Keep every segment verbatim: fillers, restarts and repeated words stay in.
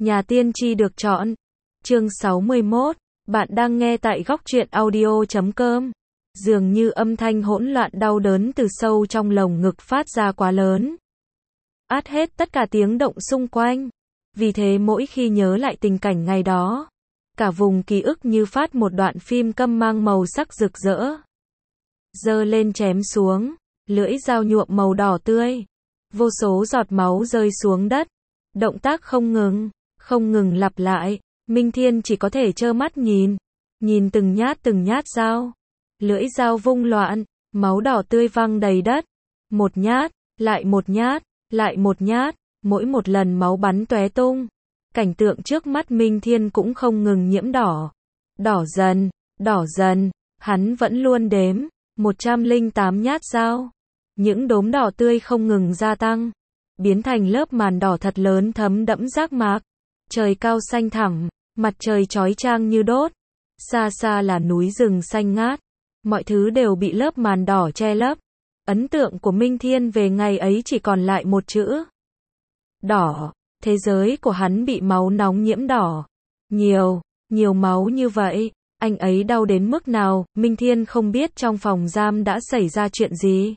Nhà tiên tri được chọn. Chương sáu mươi mốt. Bạn đang nghe tại góc truyện audio chấm com. Dường như âm thanh hỗn loạn đau đớn từ sâu trong lồng ngực phát ra quá lớn, át hết tất cả tiếng động xung quanh. Vì thế mỗi khi nhớ lại tình cảnh ngày đó, cả vùng ký ức như phát một đoạn phim câm mang màu sắc rực rỡ. Giơ lên chém xuống, lưỡi dao nhuộm màu đỏ tươi. Vô số giọt máu rơi xuống đất. Động tác không ngừng, không ngừng lặp lại. Minh Thiên chỉ có thể trơ mắt nhìn. Nhìn từng nhát từng nhát dao. Lưỡi dao vung loạn, máu đỏ tươi văng đầy đất. Một nhát, lại một nhát, lại một nhát, mỗi một lần máu bắn tóe tung. Cảnh tượng trước mắt Minh Thiên cũng không ngừng nhiễm đỏ. Đỏ dần, đỏ dần, hắn vẫn luôn đếm. một trăm lẻ tám nhát dao. Những đốm đỏ tươi không ngừng gia tăng, biến thành lớp màn đỏ thật lớn thấm đẫm giác mạc. Trời cao xanh thẳm, mặt trời chói chang như đốt. Xa xa là núi rừng xanh ngát. Mọi thứ đều bị lớp màn đỏ che lấp. Ấn tượng của Minh Thiên về ngày ấy chỉ còn lại một chữ: đỏ. Thế giới của hắn bị máu nóng nhiễm đỏ. Nhiều, nhiều máu như vậy. Anh ấy đau đến mức nào, Minh Thiên không biết trong phòng giam đã xảy ra chuyện gì.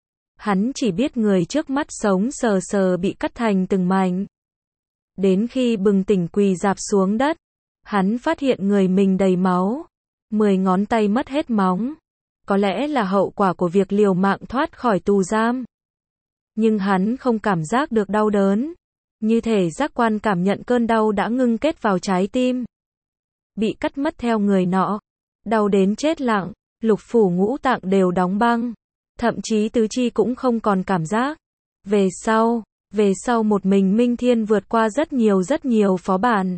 Hắn chỉ biết người trước mắt sống sờ sờ bị cắt thành từng mảnh. Đến khi bừng tỉnh quỳ rạp xuống đất, hắn phát hiện người mình đầy máu. Mười ngón tay mất hết móng. Có lẽ là hậu quả của việc liều mạng thoát khỏi tù giam. Nhưng hắn không cảm giác được đau đớn. Như thể giác quan cảm nhận cơn đau đã ngưng kết vào trái tim. Bị cắt mất theo người nọ. Đau đến chết lặng, lục phủ ngũ tạng đều đóng băng. Thậm chí tứ chi cũng không còn cảm giác. Về sau, về sau một mình Minh Thiên vượt qua rất nhiều rất nhiều phó bản.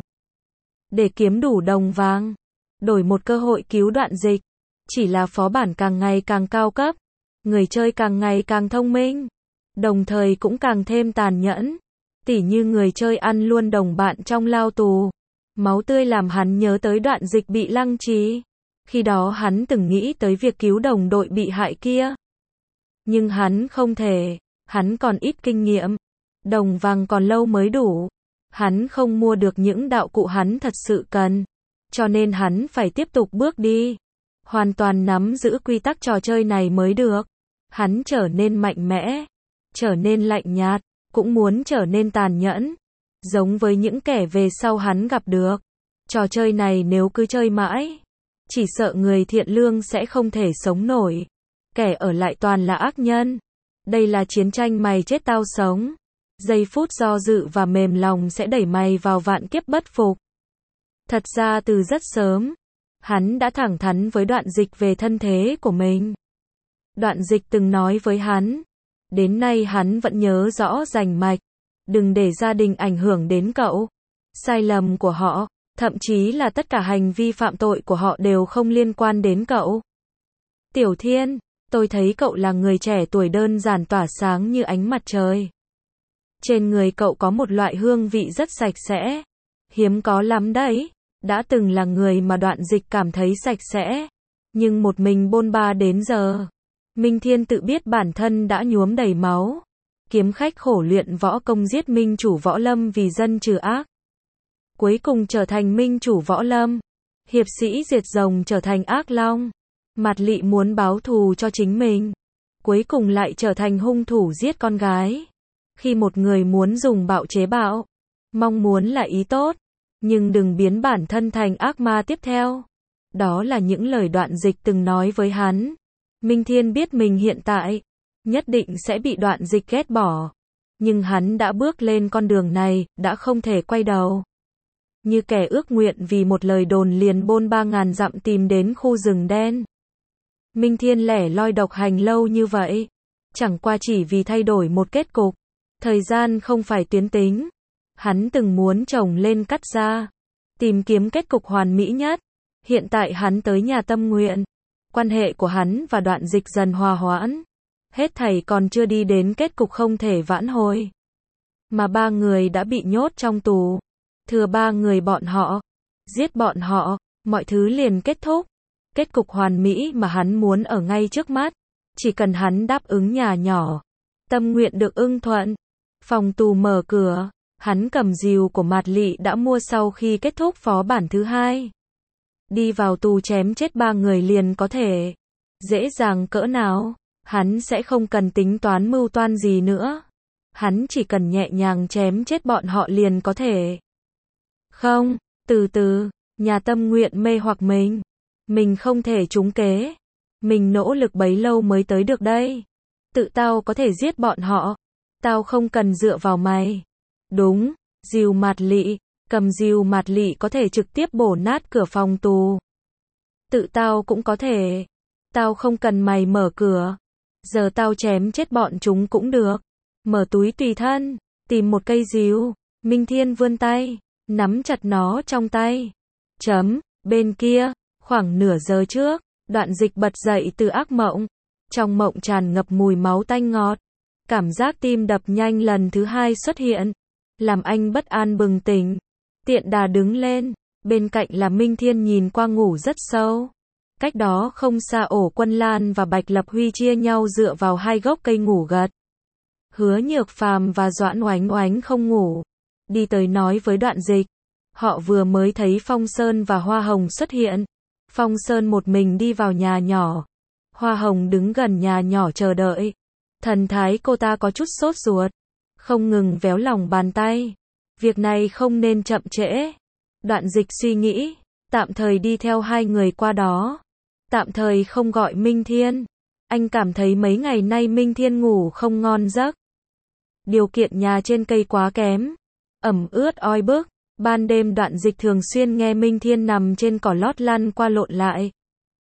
Để kiếm đủ đồng vàng. Đổi một cơ hội cứu Đoạn Dịch. Chỉ là phó bản càng ngày càng cao cấp. Người chơi càng ngày càng thông minh. Đồng thời cũng càng thêm tàn nhẫn. Tỉ như người chơi ăn luôn đồng bạn trong lao tù. Máu tươi làm hắn nhớ tới Đoạn Dịch bị lăng trì. Khi đó hắn từng nghĩ tới việc cứu đồng đội bị hại kia. Nhưng hắn không thể. Hắn còn ít kinh nghiệm. Đồng vàng còn lâu mới đủ. Hắn không mua được những đạo cụ hắn thật sự cần. Cho nên hắn phải tiếp tục bước đi. Hoàn toàn nắm giữ quy tắc trò chơi này mới được. Hắn trở nên mạnh mẽ. Trở nên lạnh nhạt. Cũng muốn trở nên tàn nhẫn. Giống với những kẻ về sau hắn gặp được. Trò chơi này nếu cứ chơi mãi, chỉ sợ người thiện lương sẽ không thể sống nổi. Kẻ ở lại toàn là ác nhân. Đây là chiến tranh mày chết tao sống. Giây phút do dự và mềm lòng sẽ đẩy mày vào vạn kiếp bất phục. Thật ra từ rất sớm, hắn đã thẳng thắn với Đoạn Dịch về thân thế của mình. Đoạn Dịch từng nói với hắn. Đến nay hắn vẫn nhớ rõ rành mạch. Đừng để gia đình ảnh hưởng đến cậu. Sai lầm của họ, thậm chí là tất cả hành vi phạm tội của họ đều không liên quan đến cậu. Tiểu Thiên, tôi thấy cậu là người trẻ tuổi đơn giản tỏa sáng như ánh mặt trời. Trên người cậu có một loại hương vị rất sạch sẽ. Hiếm có lắm đấy. Đã từng là người mà Đoạn Dịch cảm thấy sạch sẽ. Nhưng một mình bôn ba đến giờ. Minh Thiên tự biết bản thân đã nhuốm đầy máu. Kiếm khách khổ luyện võ công giết minh chủ võ lâm vì dân trừ ác. Cuối cùng trở thành minh chủ võ lâm. Hiệp sĩ diệt rồng trở thành ác long. Mạt Lị muốn báo thù cho chính mình. Cuối cùng lại trở thành hung thủ giết con gái. Khi một người muốn dùng bạo chế bạo, mong muốn là ý tốt, nhưng đừng biến bản thân thành ác ma tiếp theo. Đó là những lời Đoạn Dịch từng nói với hắn. Minh Thiên biết mình hiện tại nhất định sẽ bị Đoạn Dịch ghét bỏ. Nhưng hắn đã bước lên con đường này, đã không thể quay đầu. Như kẻ ước nguyện vì một lời đồn liền bôn ba ngàn dặm tìm đến khu rừng đen. Minh Thiên lẻ loi độc hành lâu như vậy. Chẳng qua chỉ vì thay đổi một kết cục. Thời gian không phải tuyến tính. Hắn từng muốn chồng lên cắt ra. Tìm kiếm kết cục hoàn mỹ nhất. Hiện tại hắn tới nhà tâm nguyện. Quan hệ của hắn và Đoạn Dịch dần hòa hoãn. Hết thảy còn chưa đi đến kết cục không thể vãn hồi. Mà ba người đã bị nhốt trong tù. Thừa ba người bọn họ. Giết bọn họ, mọi thứ liền kết thúc. Kết cục hoàn mỹ mà hắn muốn ở ngay trước mắt. Chỉ cần hắn đáp ứng nhà nhỏ. Tâm nguyện được ưng thuận. Phòng tù mở cửa. Hắn cầm rìu của Mạt Lị đã mua sau khi kết thúc phó bản thứ hai. Đi vào tù chém chết ba người liền có thể. Dễ dàng cỡ nào, hắn sẽ không cần tính toán mưu toan gì nữa. Hắn chỉ cần nhẹ nhàng chém chết bọn họ liền có thể. Không, từ từ, nhà tâm nguyện mê hoặc mình. Mình không thể trúng kế. Mình nỗ lực bấy lâu mới tới được đây. Tự tao có thể giết bọn họ. Tao không cần dựa vào mày. Đúng, rìu Mạt Lị, cầm rìu Mạt Lị có thể trực tiếp bổ nát cửa phòng tù. Tự tao cũng có thể. Tao không cần mày mở cửa. Giờ tao chém chết bọn chúng cũng được. Mở túi tùy thân, tìm một cây rìu. Minh Thiên vươn tay, nắm chặt nó trong tay. Chấm, bên kia, khoảng nửa giờ trước, Đoạn Dịch bật dậy từ ác mộng. Trong mộng tràn ngập mùi máu tanh ngọt. Cảm giác tim đập nhanh lần thứ hai xuất hiện. Làm anh bất an bừng tỉnh. Tiện đà đứng lên. Bên cạnh là Minh Thiên nhìn qua ngủ rất sâu. Cách đó không xa Ổ Quân Lan và Bạch Lập Huy chia nhau dựa vào hai gốc cây ngủ gật. Hứa Nhược Phàm và Doãn Oánh Oánh không ngủ. Đi tới nói với Đoạn Dịch. Họ vừa mới thấy Phong Sơn và Hoa Hồng xuất hiện. Phong Sơn một mình đi vào nhà nhỏ. Hoa Hồng đứng gần nhà nhỏ chờ đợi. Thần thái cô ta có chút sốt ruột. Không ngừng véo lòng bàn tay. Việc này không nên chậm trễ. Đoạn Dịch suy nghĩ. Tạm thời đi theo hai người qua đó. Tạm thời không gọi Minh Thiên. Anh cảm thấy mấy ngày nay Minh Thiên ngủ không ngon giấc. Điều kiện nhà trên cây quá kém. Ẩm ướt oi bức. Ban đêm Đoạn Dịch thường xuyên nghe Minh Thiên nằm trên cỏ lót lăn qua lộn lại.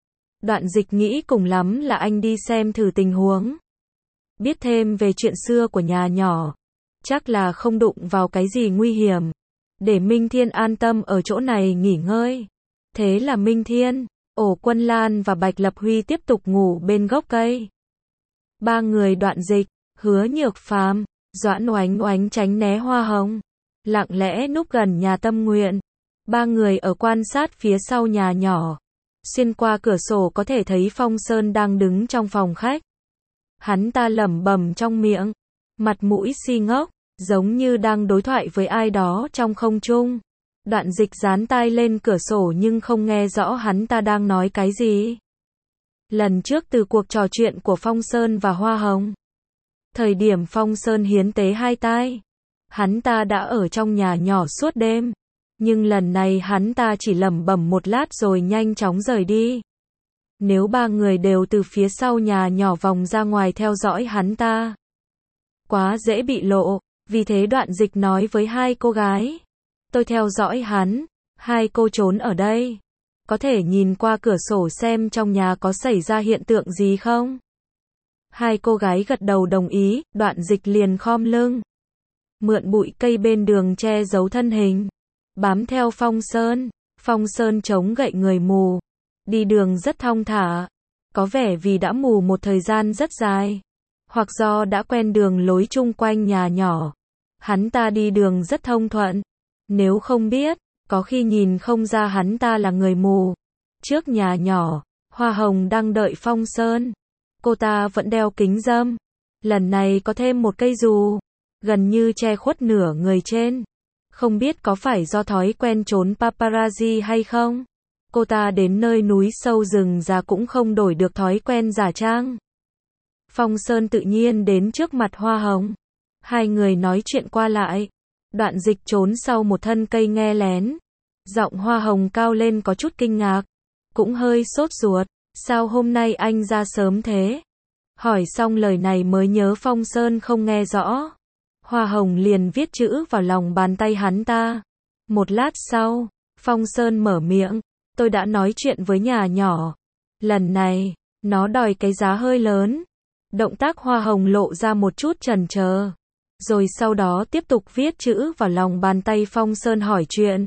Đoạn Dịch nghĩ cùng lắm là anh đi xem thử tình huống. Biết thêm về chuyện xưa của nhà nhỏ. Chắc là không đụng vào cái gì nguy hiểm. Để Minh Thiên an tâm ở chỗ này nghỉ ngơi. Thế là Minh Thiên, Ổ Quân Lan và Bạch Lập Huy tiếp tục ngủ bên gốc cây. Ba người Đoạn Dịch, Hứa Nhược Phàm, Doãn Oánh Oánh tránh né Hoa Hồng. Lặng lẽ núp gần nhà tâm nguyện. Ba người ở quan sát phía sau nhà nhỏ. Xuyên qua cửa sổ có thể thấy Phong Sơn đang đứng trong phòng khách. Hắn ta lẩm bẩm trong miệng. Mặt mũi si ngốc, giống như đang đối thoại với ai đó trong không trung. Đoạn Dịch dán tai lên cửa sổ nhưng không nghe rõ hắn ta đang nói cái gì. Lần trước từ cuộc trò chuyện của Phong Sơn và Hoa Hồng. Thời điểm Phong Sơn hiến tế hai tai. Hắn ta đã ở trong nhà nhỏ suốt đêm. Nhưng lần này hắn ta chỉ lẩm bẩm một lát rồi nhanh chóng rời đi. Nếu ba người đều từ phía sau nhà nhỏ vòng ra ngoài theo dõi hắn ta. Quá dễ bị lộ. Vì thế Đoạn Dịch nói với hai cô gái. Tôi theo dõi hắn. Hai cô trốn ở đây. Có thể nhìn qua cửa sổ xem trong nhà có xảy ra hiện tượng gì không? Hai cô gái gật đầu đồng ý. Đoạn Dịch liền khom lưng. Mượn bụi cây bên đường che giấu thân hình. Bám theo Phong Sơn. Phong Sơn chống gậy người mù. Đi đường rất thong thả. Có vẻ vì đã mù một thời gian rất dài. Hoặc do đã quen đường lối chung quanh nhà nhỏ. Hắn ta đi đường rất thông thuận. Nếu không biết, có khi nhìn không ra hắn ta là người mù. Trước nhà nhỏ, Hoa Hồng đang đợi Phong Sơn. Cô ta vẫn đeo kính râm. Lần này có thêm một cây dù. Gần như che khuất nửa người trên. Không biết có phải do thói quen trốn paparazzi hay không? Cô ta đến nơi núi sâu rừng già cũng không đổi được thói quen giả trang. Phong Sơn tự nhiên đến trước mặt Hoa Hồng. Hai người nói chuyện qua lại. Đoạn Dịch trốn sau một thân cây nghe lén. Giọng Hoa Hồng cao lên có chút kinh ngạc. Cũng hơi sốt ruột. Sao hôm nay anh ra sớm thế? Hỏi xong lời này mới nhớ Phong Sơn không nghe rõ. Hoa Hồng liền viết chữ vào lòng bàn tay hắn ta. Một lát sau, Phong Sơn mở miệng. Tôi đã nói chuyện với nhà nhỏ. Lần này, nó đòi cái giá hơi lớn. Động tác Hoa Hồng lộ ra một chút chần chờ. Rồi sau đó tiếp tục viết chữ vào lòng bàn tay Phong Sơn hỏi chuyện.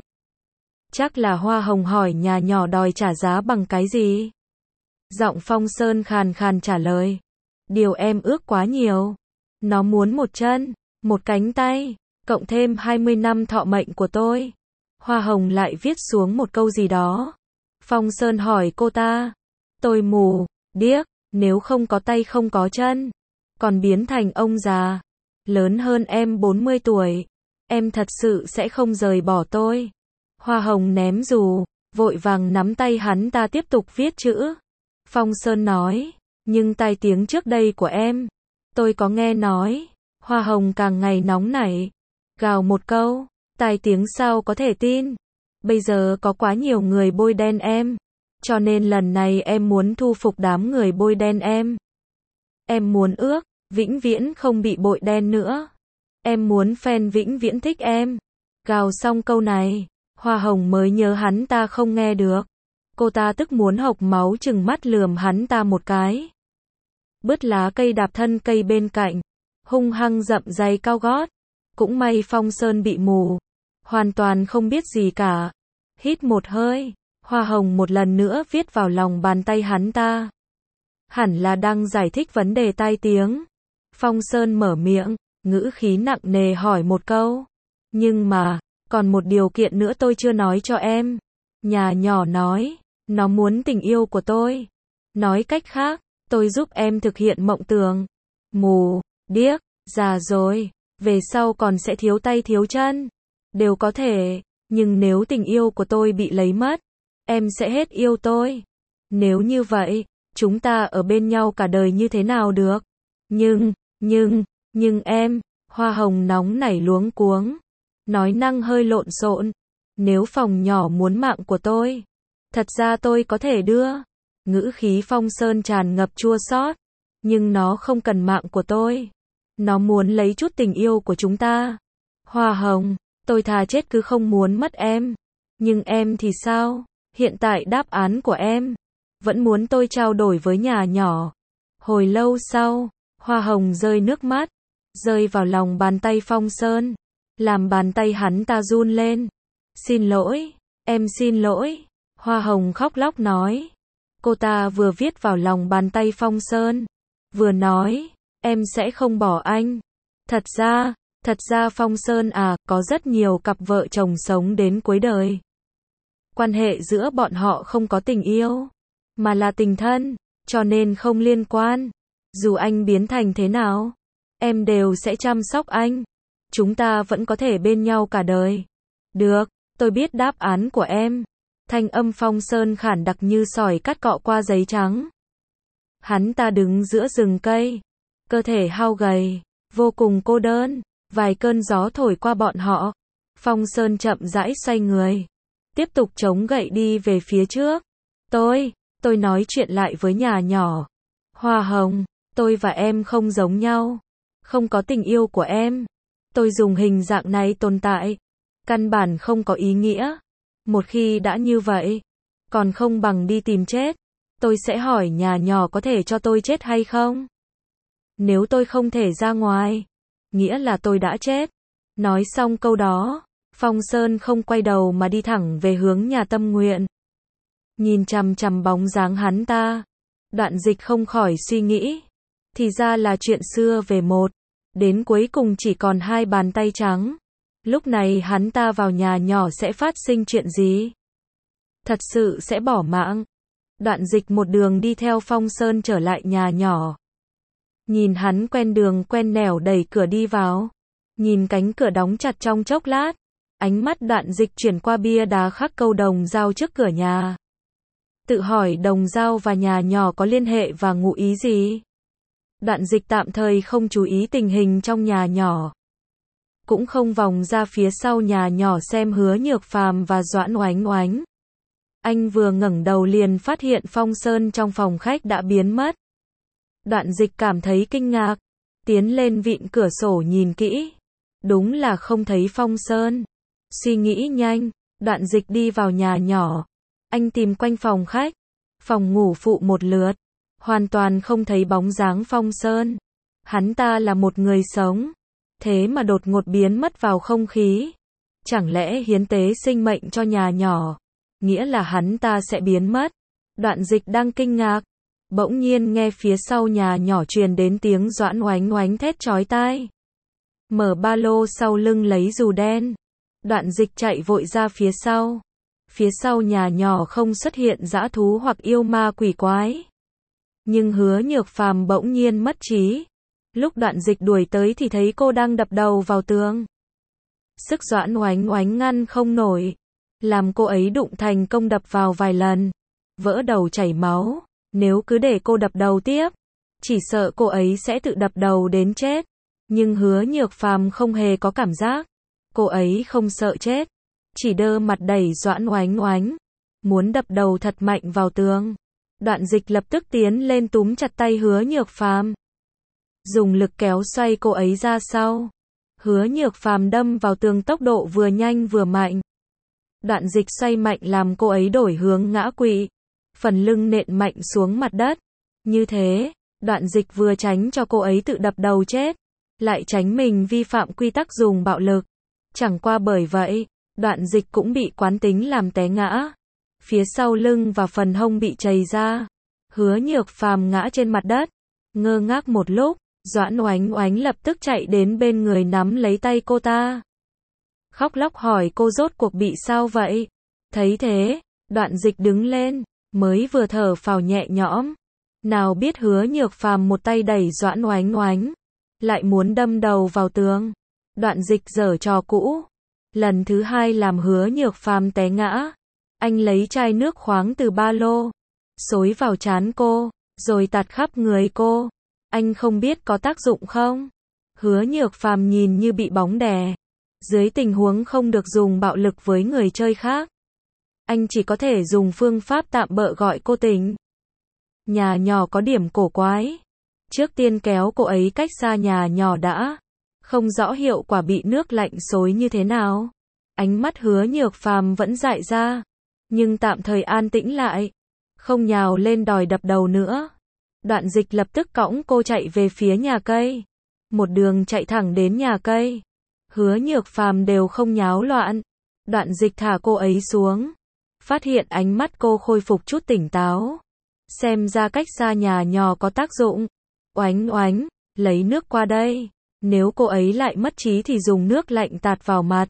Chắc là Hoa Hồng hỏi nhà nhỏ đòi trả giá bằng cái gì? Giọng Phong Sơn khàn khàn trả lời. Điều em ước quá nhiều. Nó muốn một chân, một cánh tay, cộng thêm hai mươi năm thọ mệnh của tôi. Hoa Hồng lại viết xuống một câu gì đó. Phong Sơn hỏi cô ta. Tôi mù, điếc, nếu không có tay không có chân. Còn biến thành ông già. Lớn hơn em bốn mươi tuổi. Em thật sự sẽ không rời bỏ tôi. Hoa hồng ném dù, vội vàng nắm tay hắn ta tiếp tục viết chữ. Phong Sơn nói, nhưng tai tiếng trước đây của em, tôi có nghe nói. Hoa hồng càng ngày nóng nảy, gào một câu, tai tiếng sao có thể tin. Bây giờ có quá nhiều người bôi đen em, cho nên lần này em muốn thu phục đám người bôi đen em. Em muốn ước, vĩnh viễn không bị bội đen nữa. Em muốn fan vĩnh viễn thích em. Gào xong câu này, Hoa hồng mới nhớ hắn ta không nghe được. Cô ta tức muốn hộc máu trừng mắt lườm hắn ta một cái. Bứt lá cây đạp thân cây bên cạnh, hung hăng dậm giày cao gót. Cũng may Phong Sơn bị mù, hoàn toàn không biết gì cả. Hít một hơi, Hoa hồng một lần nữa viết vào lòng bàn tay hắn ta. Hẳn là đang giải thích vấn đề tai tiếng. Phong Sơn mở miệng, ngữ khí nặng nề hỏi một câu. Nhưng mà, còn một điều kiện nữa tôi chưa nói cho em. Nhà nhỏ nói, nó muốn tình yêu của tôi. Nói cách khác, tôi giúp em thực hiện mộng tưởng. Mù, điếc, già rồi, về sau còn sẽ thiếu tay thiếu chân. Đều có thể, nhưng nếu tình yêu của tôi bị lấy mất, em sẽ hết yêu tôi. Nếu như vậy, chúng ta ở bên nhau cả đời như thế nào được? Nhưng, nhưng, nhưng em, Hoa hồng nóng nảy luống cuống. Nói năng hơi lộn xộn. Nếu phòng nhỏ muốn mạng của tôi, thật ra tôi có thể đưa. Ngữ khí Phong Sơn tràn ngập chua xót. Nhưng nó không cần mạng của tôi. Nó muốn lấy chút tình yêu của chúng ta. Hoa hồng, tôi thà chết cứ không muốn mất em. Nhưng em thì sao? Hiện tại đáp án của em vẫn muốn tôi trao đổi với nhà nhỏ. Hồi lâu sau, Hoa hồng rơi nước mắt, rơi vào lòng bàn tay Phong Sơn, làm bàn tay hắn ta run lên. Xin lỗi, em xin lỗi. Hoa hồng khóc lóc nói. Cô ta vừa viết vào lòng bàn tay Phong Sơn, vừa nói, em sẽ không bỏ anh. Thật ra, thật ra Phong Sơn à, có rất nhiều cặp vợ chồng sống đến cuối đời. Quan hệ giữa bọn họ không có tình yêu, mà là tình thân, cho nên không liên quan. Dù anh biến thành thế nào, em đều sẽ chăm sóc anh. Chúng ta vẫn có thể bên nhau cả đời. Được, tôi biết đáp án của em. Thanh âm Phong Sơn khản đặc như sỏi cắt cọ qua giấy trắng. Hắn ta đứng giữa rừng cây, cơ thể hao gầy, vô cùng cô đơn. Vài cơn gió thổi qua bọn họ. Phong Sơn chậm rãi xoay người, tiếp tục chống gậy đi về phía trước. Tôi, tôi nói chuyện lại với nhà nhỏ. Hoa hồng, tôi và em không giống nhau. Không có tình yêu của em. Tôi dùng hình dạng này tồn tại, căn bản không có ý nghĩa. Một khi đã như vậy, còn không bằng đi tìm chết. Tôi sẽ hỏi nhà nhỏ có thể cho tôi chết hay không? Nếu tôi không thể ra ngoài, nghĩa là tôi đã chết. Nói xong câu đó, Phong Sơn không quay đầu mà đi thẳng về hướng nhà tâm nguyện. Nhìn chằm chằm bóng dáng hắn ta, Đoạn Dịch không khỏi suy nghĩ. Thì ra là chuyện xưa về một, đến cuối cùng chỉ còn hai bàn tay trắng. Lúc này hắn ta vào nhà nhỏ sẽ phát sinh chuyện gì? Thật sự sẽ bỏ mạng. Đoạn Dịch một đường đi theo Phong Sơn trở lại nhà nhỏ. Nhìn hắn quen đường quen nẻo đẩy cửa đi vào. Nhìn cánh cửa đóng chặt trong chốc lát. Ánh mắt Đoạn Dịch chuyển qua bia đá khắc câu đồng dao trước cửa nhà. Tự hỏi đồng dao và nhà nhỏ có liên hệ và ngụ ý gì? Đoạn Dịch tạm thời không chú ý tình hình trong nhà nhỏ. Cũng không vòng ra phía sau nhà nhỏ xem Hứa Nhược Phàm và Doãn Oánh Oánh. Anh vừa ngẩng đầu liền phát hiện Phong Sơn trong phòng khách đã biến mất. Đoạn Dịch cảm thấy kinh ngạc, tiến lên vịn cửa sổ nhìn kỹ. Đúng là không thấy Phong Sơn. Suy nghĩ nhanh, Đoạn Dịch đi vào nhà nhỏ. Anh tìm quanh phòng khách, phòng ngủ phụ một lượt, hoàn toàn không thấy bóng dáng Phong Sơn. Hắn ta là một người sống, thế mà đột ngột biến mất vào không khí. Chẳng lẽ hiến tế sinh mệnh cho nhà nhỏ, nghĩa là hắn ta sẽ biến mất? Đoạn Dịch đang kinh ngạc, bỗng nhiên nghe phía sau nhà nhỏ truyền đến tiếng Doãn Oánh Oánh thét chói tai. Mở ba lô sau lưng lấy dù đen. Đoạn Dịch chạy vội ra phía sau. Phía sau nhà nhỏ không xuất hiện dã thú hoặc yêu ma quỷ quái. Nhưng Hứa Nhược Phàm bỗng nhiên mất trí. Lúc Đoạn Dịch đuổi tới thì thấy cô đang đập đầu vào tường. Sức Doãn Oánh Oánh ngăn không nổi, làm cô ấy đụng thành công đập vào vài lần, vỡ đầu chảy máu. Nếu cứ để cô đập đầu tiếp, chỉ sợ cô ấy sẽ tự đập đầu đến chết. Nhưng Hứa Nhược Phàm không hề có cảm giác. Cô ấy không sợ chết, chỉ đơ mặt đẩy Doãn Oánh Oánh, muốn đập đầu thật mạnh vào tường. Đoạn Dịch lập tức tiến lên túm chặt tay Hứa Nhược Phàm, dùng lực kéo xoay cô ấy ra sau. Hứa Nhược Phàm đâm vào tường tốc độ vừa nhanh vừa mạnh. Đoạn Dịch xoay mạnh làm cô ấy đổi hướng ngã quỵ, phần lưng nện mạnh xuống mặt đất. Như thế, Đoạn Dịch vừa tránh cho cô ấy tự đập đầu chết, lại tránh mình vi phạm quy tắc dùng bạo lực. Chẳng qua bởi vậy, Đoạn Dịch cũng bị quán tính làm té ngã. Phía sau lưng và phần hông bị chày ra. Hứa Nhược Phàm ngã trên mặt đất, ngơ ngác một lúc. Doãn Oánh Oánh lập tức chạy đến bên người nắm lấy tay cô ta, khóc lóc hỏi cô rốt cuộc bị sao vậy. Thấy thế, Đoạn Dịch đứng lên, mới vừa thở phào nhẹ nhõm. Nào biết Hứa Nhược Phàm một tay đẩy Doãn Oánh Oánh, lại muốn đâm đầu vào tường. Đoạn Dịch giở trò cũ, lần thứ hai làm Hứa Nhược Phàm té ngã. Anh lấy chai nước khoáng từ ba lô, xối vào trán cô, rồi tạt khắp người cô. Anh không biết có tác dụng không? Hứa Nhược Phàm nhìn như bị bóng đè. Dưới tình huống không được dùng bạo lực với người chơi khác, anh chỉ có thể dùng phương pháp tạm bợ gọi cô tỉnh. Nhà nhỏ có điểm cổ quái. Trước tiên kéo cô ấy cách xa nhà nhỏ đã. Không rõ hiệu quả bị nước lạnh xối như thế nào. Ánh mắt Hứa Nhược Phàm vẫn dại ra, nhưng tạm thời an tĩnh lại, không nhào lên đòi đập đầu nữa. Đoạn Dịch lập tức cõng cô chạy về phía nhà cây. Một đường chạy thẳng đến nhà cây. Hứa Nhược Phàm đều không nháo loạn. Đoạn Dịch thả cô ấy xuống, phát hiện ánh mắt cô khôi phục chút tỉnh táo. Xem ra cách xa nhà nhỏ có tác dụng. Oánh Oánh, lấy nước qua đây. Nếu cô ấy lại mất trí thì dùng nước lạnh tạt vào mặt.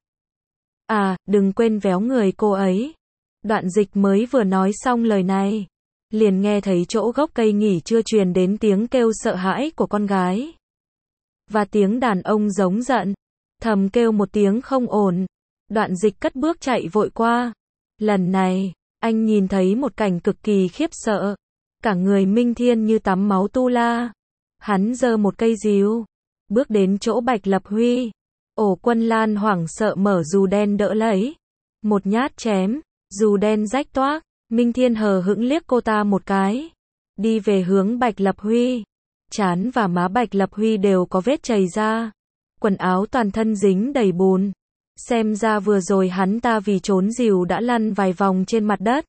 À, đừng quên véo người cô ấy. Đoạn Dịch mới vừa nói xong lời này, liền nghe thấy chỗ gốc cây nghỉ trưa truyền đến tiếng kêu sợ hãi của con gái. Và tiếng đàn ông giống giận, thầm kêu một tiếng không ổn. Đoạn Dịch cất bước chạy vội qua. Lần này, anh nhìn thấy một cảnh cực kỳ khiếp sợ. Cả người Minh Thiên như tắm máu tu la. Hắn giơ một cây rìu, bước đến chỗ Bạch Lập Huy. Ổ Quân Lan hoảng sợ mở dù đen đỡ lấy. Một nhát chém, dù đen rách toác. Minh Thiên hờ hững liếc cô ta một cái, đi về hướng Bạch Lập Huy. Trán và má Bạch Lập Huy đều có vết chày ra, quần áo toàn thân dính đầy bùn. Xem ra vừa rồi hắn ta vì trốn rìu đã lăn vài vòng trên mặt đất.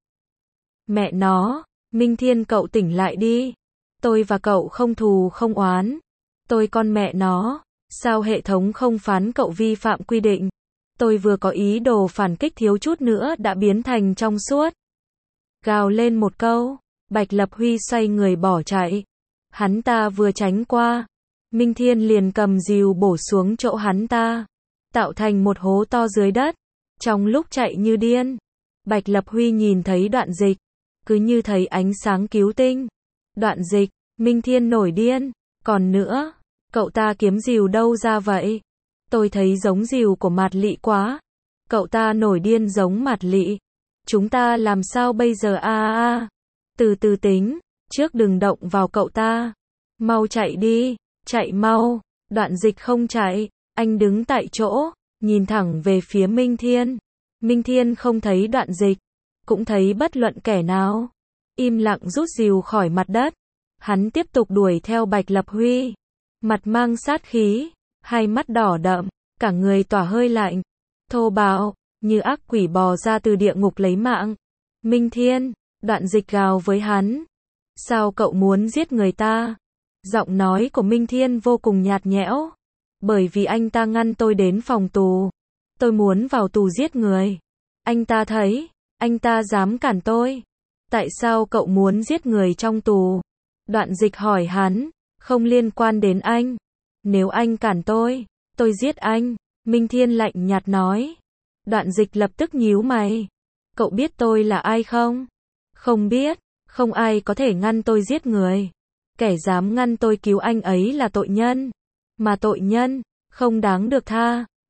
Mẹ nó, Minh Thiên cậu tỉnh lại đi. Tôi và cậu không thù không oán. Tôi con mẹ nó, sao hệ thống không phán cậu vi phạm quy định? Tôi vừa có ý đồ phản kích thiếu chút nữa đã biến thành trong suốt. Gào lên một câu, Bạch Lập Huy xoay người bỏ chạy. Hắn ta vừa tránh qua, Minh Thiên liền cầm rìu bổ xuống chỗ hắn ta, tạo thành một hố to dưới đất. Trong lúc chạy như điên, Bạch Lập Huy nhìn thấy Đoạn Dịch, cứ như thấy ánh sáng cứu tinh. Đoạn Dịch, Minh Thiên nổi điên. Còn nữa, cậu ta kiếm rìu đâu ra vậy? Tôi thấy giống rìu của Mạt Lị quá. Cậu ta nổi điên giống Mạt Lị. Chúng ta làm sao bây giờ a a a? Từ từ tính, trước đừng động vào cậu ta. Mau chạy đi, chạy mau. Đoạn Dịch không chạy, anh đứng tại chỗ, nhìn thẳng về phía Minh Thiên. Minh Thiên không thấy Đoạn Dịch, cũng thấy bất luận kẻ nào. Im lặng rút rìu khỏi mặt đất. Hắn tiếp tục đuổi theo Bạch Lập Huy, mặt mang sát khí, hai mắt đỏ đậm, cả người tỏa hơi lạnh, thô bạo, như ác quỷ bò ra từ địa ngục lấy mạng. Minh Thiên, Đoạn Dịch gào với hắn. Sao cậu muốn giết người ta? Giọng nói của Minh Thiên vô cùng nhạt nhẽo. Bởi vì anh ta ngăn tôi đến phòng tù. Tôi muốn vào tù giết người. Anh ta thấy, anh ta dám cản tôi. Tại sao cậu muốn giết người trong tù? Đoạn Dịch hỏi hắn. Không liên quan đến anh. Nếu anh cản tôi, tôi giết anh. Minh Thiên lạnh nhạt nói. Đoạn Dịch lập tức nhíu mày. Cậu biết tôi là ai không? Không biết. Không ai có thể ngăn tôi giết người. Kẻ dám ngăn tôi cứu anh ấy là tội nhân. Mà tội nhân, không đáng được tha.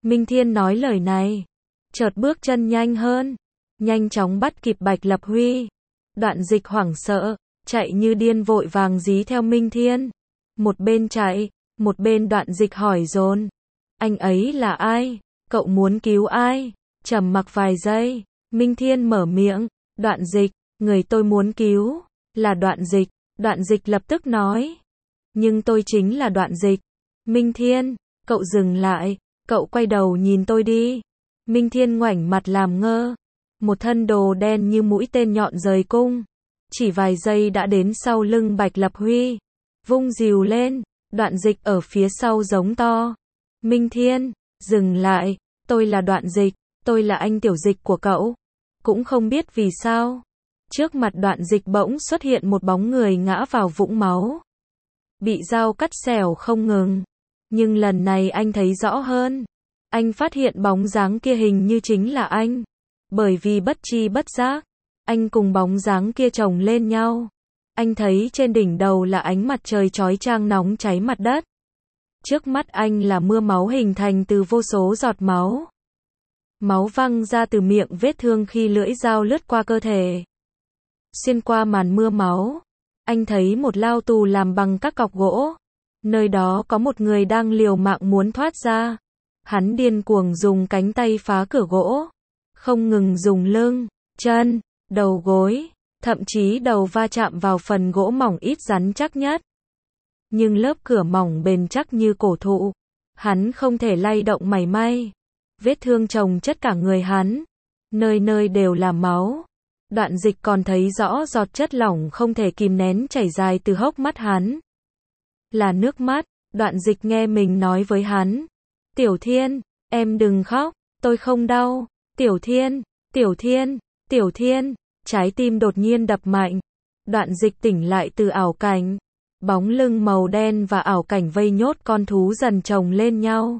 Minh Thiên nói lời này, chợt bước chân nhanh hơn, nhanh chóng bắt kịp Bạch Lập Huy. Đoạn Dịch hoảng sợ, chạy như điên vội vàng dí theo Minh Thiên. Một bên chạy, một bên Đoạn Dịch hỏi dồn, anh ấy là ai? Cậu muốn cứu ai? Trầm mặc vài giây, Minh Thiên mở miệng, Đoạn Dịch, người tôi muốn cứu, là Đoạn Dịch. Đoạn Dịch lập tức nói, nhưng tôi chính là Đoạn Dịch. Minh Thiên, cậu dừng lại, cậu quay đầu nhìn tôi đi. Minh Thiên ngoảnh mặt làm ngơ, một thân đồ đen như mũi tên nhọn rời cung, chỉ vài giây đã đến sau lưng Bạch Lập Huy, vung rìu lên. Đoạn Dịch ở phía sau giống to, Minh Thiên, dừng lại, tôi là Đoạn Dịch, tôi là anh tiểu dịch của cậu. Cũng không biết vì sao, trước mặt Đoạn Dịch bỗng xuất hiện một bóng người ngã vào vũng máu, bị dao cắt xẻo không ngừng. Nhưng lần này anh thấy rõ hơn, anh phát hiện bóng dáng kia hình như chính là anh. Bởi vì bất tri bất giác, anh cùng bóng dáng kia chồng lên nhau. Anh thấy trên đỉnh đầu là ánh mặt trời chói chang nóng cháy mặt đất. Trước mắt anh là mưa máu hình thành từ vô số giọt máu. Máu văng ra từ miệng vết thương khi lưỡi dao lướt qua cơ thể. Xuyên qua màn mưa máu, anh thấy một lao tù làm bằng các cọc gỗ. Nơi đó có một người đang liều mạng muốn thoát ra. Hắn điên cuồng dùng cánh tay phá cửa gỗ, không ngừng dùng lưng, chân, đầu gối, thậm chí đầu va chạm vào phần gỗ mỏng ít rắn chắc nhất. Nhưng lớp cửa mỏng bền chắc như cổ thụ, hắn không thể lay động mảy may. Vết thương chồng chất cả người hắn, nơi nơi đều là máu. Đoạn Dịch còn thấy rõ giọt chất lỏng không thể kìm nén chảy dài từ hốc mắt hắn. Là nước mắt. Đoạn Dịch nghe mình nói với hắn, Tiểu Thiên, em đừng khóc, tôi không đau. Tiểu Thiên, Tiểu Thiên, Tiểu Thiên, trái tim đột nhiên đập mạnh. Đoạn Dịch tỉnh lại từ ảo cảnh, bóng lưng màu đen và ảo cảnh vây nhốt con thú dần chồng lên nhau.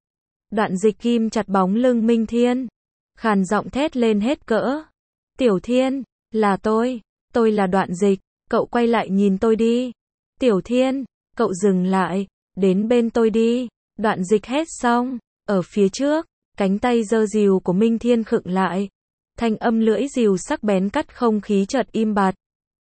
Đoạn Dịch ghim chặt bóng lưng Minh Thiên, khàn giọng thét lên hết cỡ, Tiểu Thiên, là tôi, tôi là Đoạn Dịch, cậu quay lại nhìn tôi đi. Tiểu Thiên, cậu dừng lại, đến bên tôi đi. Đoạn Dịch hét xong, ở phía trước, cánh tay giơ rìu của Minh Thiên khựng lại. Thanh âm lưỡi rìu sắc bén cắt không khí chợt im bặt.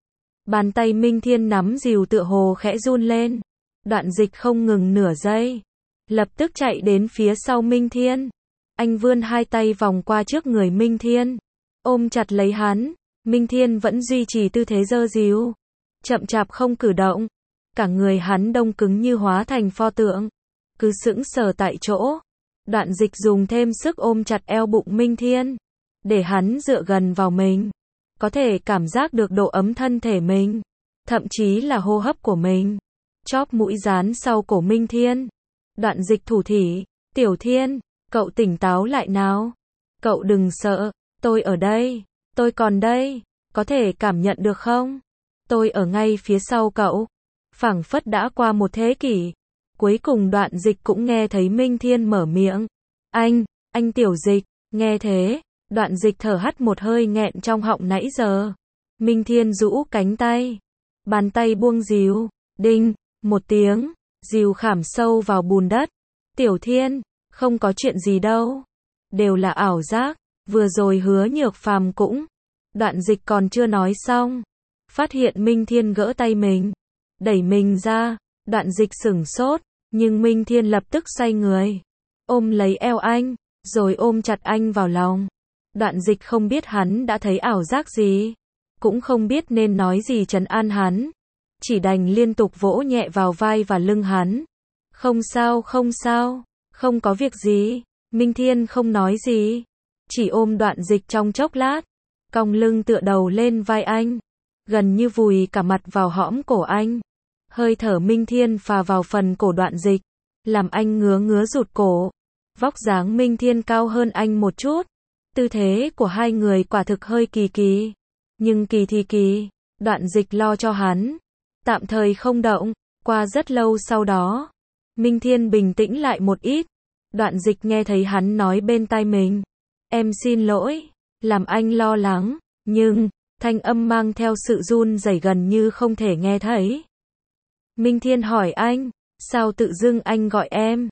Bàn tay Minh Thiên nắm rìu tựa hồ khẽ run lên. Đoạn Dịch không ngừng nửa giây, lập tức chạy đến phía sau Minh Thiên. Anh vươn hai tay vòng qua trước người Minh Thiên, ôm chặt lấy hắn. Minh Thiên vẫn duy trì tư thế giơ rìu, chậm chạp không cử động. Cả người hắn đông cứng như hóa thành pho tượng, cứ sững sờ tại chỗ. Đoạn Dịch dùng thêm sức ôm chặt eo bụng Minh Thiên, để hắn dựa gần vào mình, có thể cảm giác được độ ấm thân thể mình, thậm chí là hô hấp của mình. Chóp mũi dán sau cổ Minh Thiên. Đoạn Dịch thủ thỉ, Tiểu Thiên, cậu tỉnh táo lại nào. Cậu đừng sợ, tôi ở đây, tôi còn đây, có thể cảm nhận được không? Tôi ở ngay phía sau cậu. Phảng phất đã qua một thế kỷ. Cuối cùng Đoạn Dịch cũng nghe thấy Minh Thiên mở miệng. Anh, anh Tiểu Dịch, nghe thế, Đoạn Dịch thở hắt một hơi nghẹn trong họng nãy giờ. Minh Thiên rũ cánh tay, bàn tay buông rìu, đinh, một tiếng, rìu khảm sâu vào bùn đất. Tiểu Thiên, không có chuyện gì đâu, đều là ảo giác, vừa rồi Hứa Nhược Phàm cũng. Đoạn Dịch còn chưa nói xong, phát hiện Minh Thiên gỡ tay mình, đẩy mình ra. Đoạn Dịch sửng sốt, nhưng Minh Thiên lập tức xoay người, ôm lấy eo anh, rồi ôm chặt anh vào lòng. Đoạn Dịch không biết hắn đã thấy ảo giác gì, cũng không biết nên nói gì trấn an hắn, chỉ đành liên tục vỗ nhẹ vào vai và lưng hắn. Không sao, không sao, không có việc gì. Minh Thiên không nói gì, chỉ ôm Đoạn Dịch trong chốc lát, cong lưng tựa đầu lên vai anh, gần như vùi cả mặt vào hõm cổ anh. Hơi thở Minh Thiên phà vào phần cổ Đoạn Dịch, làm anh ngứa ngứa rụt cổ. Vóc dáng Minh Thiên cao hơn anh một chút, tư thế của hai người quả thực hơi kỳ kỳ. Nhưng kỳ thì kỳ, Đoạn Dịch lo cho hắn, tạm thời không động. Qua rất lâu sau đó, Minh Thiên bình tĩnh lại một ít. Đoạn Dịch nghe thấy hắn nói bên tai mình, em xin lỗi, làm anh lo lắng, nhưng, thanh âm mang theo sự run rẩy gần như không thể nghe thấy. Minh Thiên hỏi anh, sao tự dưng anh gọi em?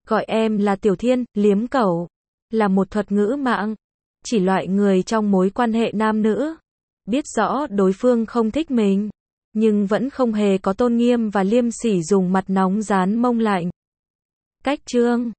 Gọi em là Tiểu Thiên, liếm cẩu, là một thuật ngữ mạng, chỉ loại người trong mối quan hệ nam nữ, biết rõ đối phương không thích mình, nhưng vẫn không hề có tôn nghiêm và liêm sỉ dùng mặt nóng dán mông lạnh. Cách chương